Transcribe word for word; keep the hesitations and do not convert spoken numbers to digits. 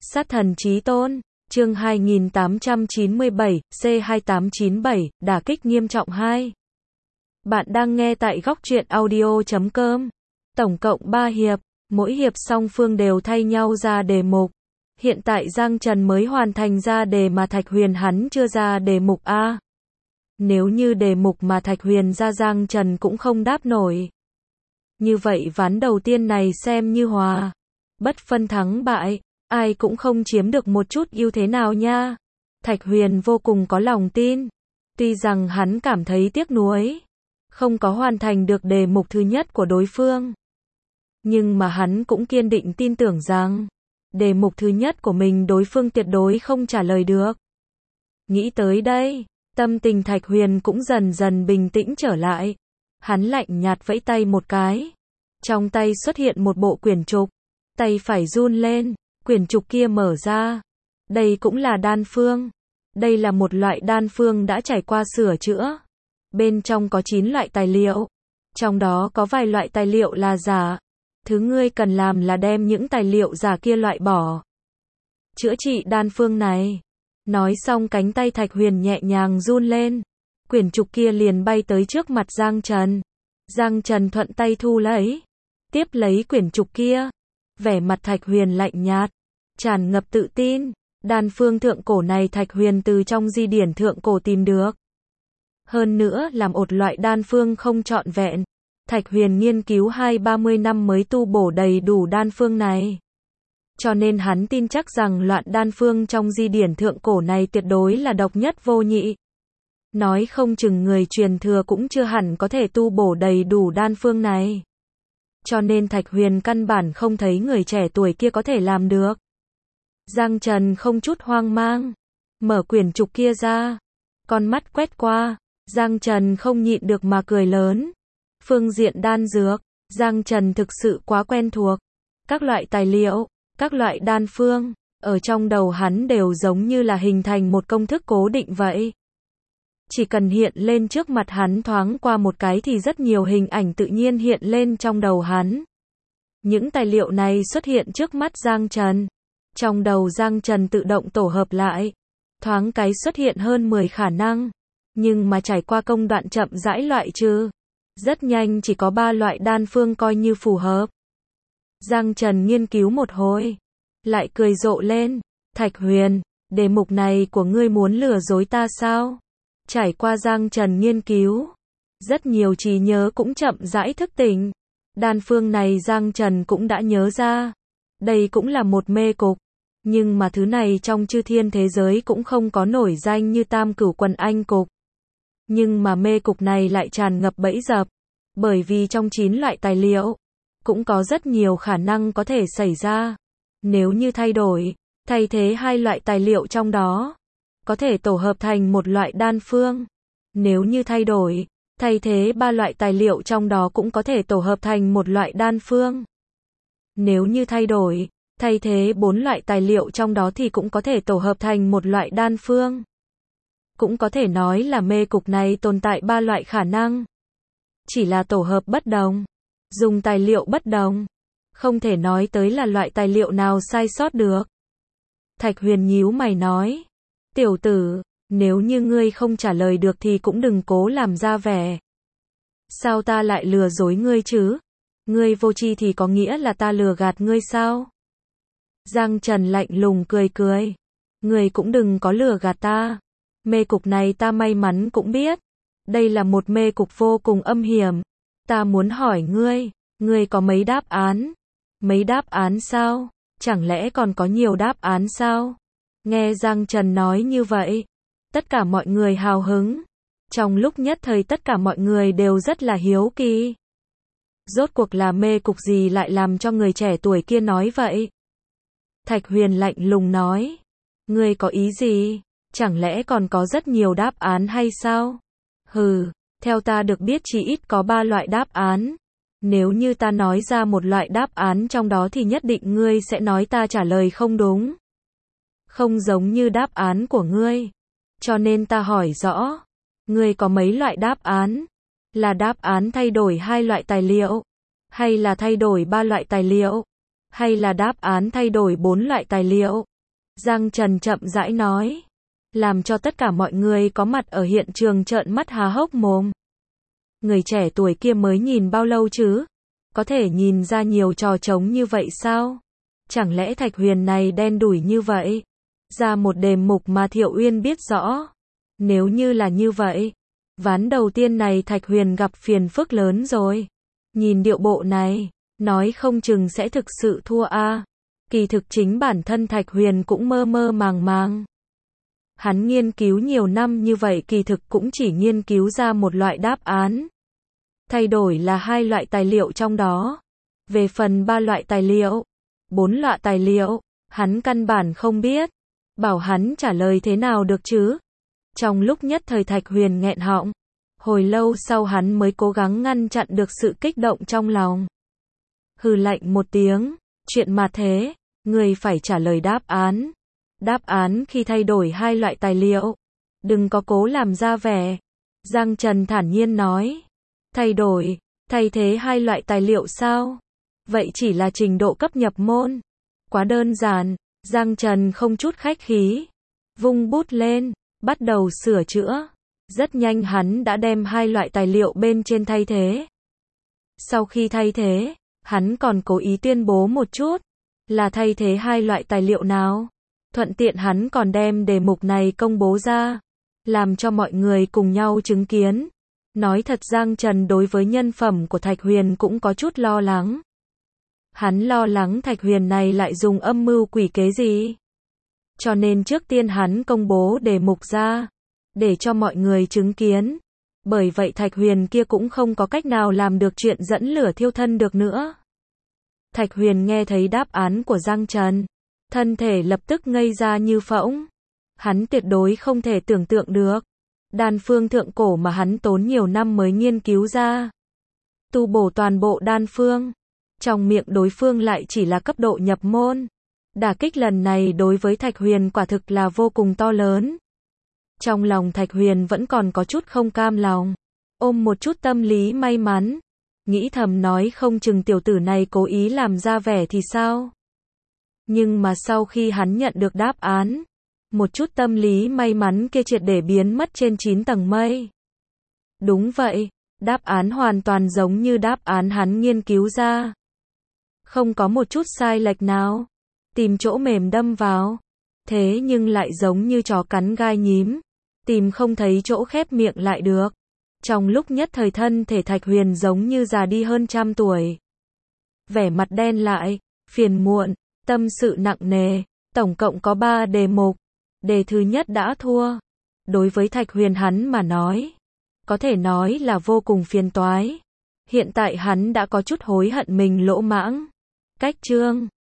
Sát thần chí tôn, chương hai nghìn tám trăm chín mươi bảy, C hai tám chín bảy, đả kích nghiêm trọng hai. Bạn đang nghe tại góc truyện audio chấm com. Tổng cộng ba hiệp, mỗi hiệp song phương đều thay nhau ra đề mục. Hiện tại Giang Trần mới hoàn thành ra đề mà Thạch Huyền hắn chưa ra đề mục A. Nếu như đề mục mà Thạch Huyền ra Giang Trần cũng không đáp nổi. Như vậy ván đầu tiên này xem như hòa. Bất phân thắng bại, ai cũng không chiếm được một chút ưu thế nào nha. Thạch Huyền vô cùng có lòng tin. Tuy rằng hắn cảm thấy tiếc nuối, không có hoàn thành được đề mục thứ nhất của đối phương. Nhưng mà hắn cũng kiên định tin tưởng rằng, đề mục thứ nhất của mình đối phương tuyệt đối không trả lời được. Nghĩ tới đây, tâm tình Thạch Huyền cũng dần dần bình tĩnh trở lại. Hắn lạnh nhạt vẫy tay một cái. Trong tay xuất hiện một bộ quyển trục. Tay phải run lên, quyển trục kia mở ra. Đây cũng là đan phương. Đây là một loại đan phương đã trải qua sửa chữa. Bên trong có chín loại tài liệu. Trong đó có vài loại tài liệu là giả. Thứ ngươi cần làm là đem những tài liệu giả kia loại bỏ. Chữa trị đan phương này. Nói xong cánh tay Thạch Huyền nhẹ nhàng run lên. Quyển trục kia liền bay tới trước mặt Giang Trần. Giang Trần thuận tay thu lấy. Tiếp lấy quyển trục kia. Vẻ mặt Thạch Huyền lạnh nhạt. Tràn ngập tự tin. Đan phương thượng cổ này Thạch Huyền từ trong di điển thượng cổ tìm được. Hơn nữa làm một loại đan phương không trọn vẹn. Thạch Huyền nghiên cứu hai ba mươi năm mới tu bổ đầy đủ đan phương này. Cho nên hắn tin chắc rằng loạn đan phương trong di điển thượng cổ này tuyệt đối là độc nhất vô nhị. Nói không chừng người truyền thừa cũng chưa hẳn có thể tu bổ đầy đủ đan phương này. Cho nên Thạch Huyền căn bản không thấy người trẻ tuổi kia có thể làm được. Giang Trần không chút hoang mang. Mở quyển trục kia ra. Con mắt quét qua. Giang Trần không nhịn được mà cười lớn. Phương diện đan dược. Giang Trần thực sự quá quen thuộc. Các loại tài liệu. Các loại đan phương. Ở trong đầu hắn đều giống như là hình thành một công thức cố định vậy. Chỉ cần hiện lên trước mặt hắn thoáng qua một cái thì rất nhiều hình ảnh tự nhiên hiện lên trong đầu hắn. Những tài liệu này xuất hiện trước mắt Giang Trần. Trong đầu Giang Trần tự động tổ hợp lại. Thoáng cái xuất hiện hơn mười khả năng. Nhưng mà trải qua công đoạn chậm rãi loại trừ. Rất nhanh chỉ có ba loại đan phương coi như phù hợp. Giang Trần nghiên cứu một hồi. Lại cười rộ lên. Thạch Huyền, đề mục này của ngươi muốn lừa dối ta sao? Trải qua Giang Trần nghiên cứu, rất nhiều trí nhớ cũng chậm rãi thức tỉnh. Đan phương này Giang Trần cũng đã nhớ ra. Đây cũng là một mê cục. Nhưng mà thứ này trong chư thiên thế giới cũng không có nổi danh như Tam Cửu Quần Anh cục. Nhưng mà mê cục này lại tràn ngập bẫy dập. Bởi vì trong chín loại tài liệu, cũng có rất nhiều khả năng có thể xảy ra. Nếu như thay đổi, thay thế hai loại tài liệu trong đó, có thể tổ hợp thành một loại đan phương. Nếu như thay đổi, thay thế ba loại tài liệu trong đó cũng có thể tổ hợp thành một loại đan phương. Nếu như thay đổi, thay thế bốn loại tài liệu trong đó thì cũng có thể tổ hợp thành một loại đan phương. Cũng có thể nói là mê cục này tồn tại ba loại khả năng. Chỉ là tổ hợp bất đồng, dùng tài liệu bất đồng. Không thể nói tới là loại tài liệu nào sai sót được. Thạch Huyền nhíu mày nói. Tiểu tử, nếu như ngươi không trả lời được thì cũng đừng cố làm ra vẻ. Sao ta lại lừa dối ngươi chứ? Ngươi vô tri thì có nghĩa là ta lừa gạt ngươi sao? Giang Trần lạnh lùng cười cười. Ngươi cũng đừng có lừa gạt ta. Mê cục này ta may mắn cũng biết. Đây là một mê cục vô cùng âm hiểm. Ta muốn hỏi ngươi, ngươi có mấy đáp án? Mấy đáp án sao? Chẳng lẽ còn có nhiều đáp án sao? Nghe Giang Trần nói như vậy, tất cả mọi người hào hứng. Trong lúc nhất thời tất cả mọi người đều rất là hiếu kỳ. Rốt cuộc là mê cục gì lại làm cho người trẻ tuổi kia nói vậy? Thạch Huyền lạnh lùng nói. Ngươi có ý gì? Chẳng lẽ còn có rất nhiều đáp án hay sao? Hừ, theo ta được biết chỉ ít có ba loại đáp án. Nếu như ta nói ra một loại đáp án trong đó thì nhất định ngươi sẽ nói ta trả lời không đúng. Không giống như đáp án của ngươi. Cho nên ta hỏi rõ. Ngươi có mấy loại đáp án? Là đáp án thay đổi hai loại tài liệu? Hay là thay đổi ba loại tài liệu? Hay là đáp án thay đổi bốn loại tài liệu? Giang Trần chậm rãi nói, làm cho tất cả mọi người có mặt ở hiện trường trợn mắt há hốc mồm. Người trẻ tuổi kia mới nhìn bao lâu chứ? Có thể nhìn ra nhiều trò trống như vậy sao? Chẳng lẽ Thạch Huyền này đen đủi như vậy? Ra một đề mục mà Thiệu Uyên biết rõ. Nếu như là như vậy, ván đầu tiên này Thạch Huyền gặp phiền phức lớn rồi. Nhìn điệu bộ này, nói không chừng sẽ thực sự thua a. Kỳ thực chính bản thân Thạch Huyền cũng mơ mơ màng màng. Hắn nghiên cứu nhiều năm như vậy kỳ thực cũng chỉ nghiên cứu ra một loại đáp án. Thay đổi là hai loại tài liệu trong đó. Về phần ba loại tài liệu, bốn loại tài liệu, hắn căn bản không biết. Bảo hắn trả lời thế nào được chứ? Trong lúc nhất thời Thạch Huyền nghẹn họng. Hồi lâu sau hắn mới cố gắng ngăn chặn được sự kích động trong lòng. Hừ lạnh một tiếng, chuyện mà thế, người phải trả lời đáp án. Đáp án khi thay đổi hai loại tài liệu. Đừng có cố làm ra vẻ. Giang Trần thản nhiên nói. Thay đổi, thay thế hai loại tài liệu sao? Vậy chỉ là trình độ cấp nhập môn. Quá đơn giản, Giang Trần không chút khách khí. Vung bút lên, bắt đầu sửa chữa. Rất nhanh hắn đã đem hai loại tài liệu bên trên thay thế. Sau khi thay thế, hắn còn cố ý tuyên bố một chút. Là thay thế hai loại tài liệu nào? Thuận tiện hắn còn đem đề mục này công bố ra. Làm cho mọi người cùng nhau chứng kiến. Nói thật Giang Trần đối với nhân phẩm của Thạch Huyền cũng có chút lo lắng. Hắn lo lắng Thạch Huyền này lại dùng âm mưu quỷ kế gì. Cho nên trước tiên hắn công bố đề mục ra. Để cho mọi người chứng kiến. Bởi vậy Thạch Huyền kia cũng không có cách nào làm được chuyện dẫn lửa thiêu thân được nữa. Thạch Huyền nghe thấy đáp án của Giang Trần. Thân thể lập tức ngây ra như phỗng. Hắn tuyệt đối không thể tưởng tượng được. Đan phương thượng cổ mà hắn tốn nhiều năm mới nghiên cứu ra. Tu bổ toàn bộ đan phương. Trong miệng đối phương lại chỉ là cấp độ nhập môn. Đả kích lần này đối với Thạch Huyền quả thực là vô cùng to lớn. Trong lòng Thạch Huyền vẫn còn có chút không cam lòng. Ôm một chút tâm lý may mắn. Nghĩ thầm nói không chừng tiểu tử này cố ý làm ra vẻ thì sao. Nhưng mà sau khi hắn nhận được đáp án. Một chút tâm lý may mắn kia triệt để biến mất trên chín tầng mây. Đúng vậy, đáp án hoàn toàn giống như đáp án hắn nghiên cứu ra. Không có một chút sai lệch nào. Tìm chỗ mềm đâm vào. Thế nhưng lại giống như chó cắn gai nhím. Tìm không thấy chỗ khép miệng lại được. Trong lúc nhất thời thân thể Thạch Huyền giống như già đi hơn trăm tuổi. Vẻ mặt đen lại, phiền muộn, tâm sự nặng nề. Tổng cộng có ba đề mục. Đề thứ nhất đã thua. Đối với Thạch Huyền hắn mà nói. Có thể nói là vô cùng phiền toái. Hiện tại hắn đã có chút hối hận mình lỗ mãng. Cách chương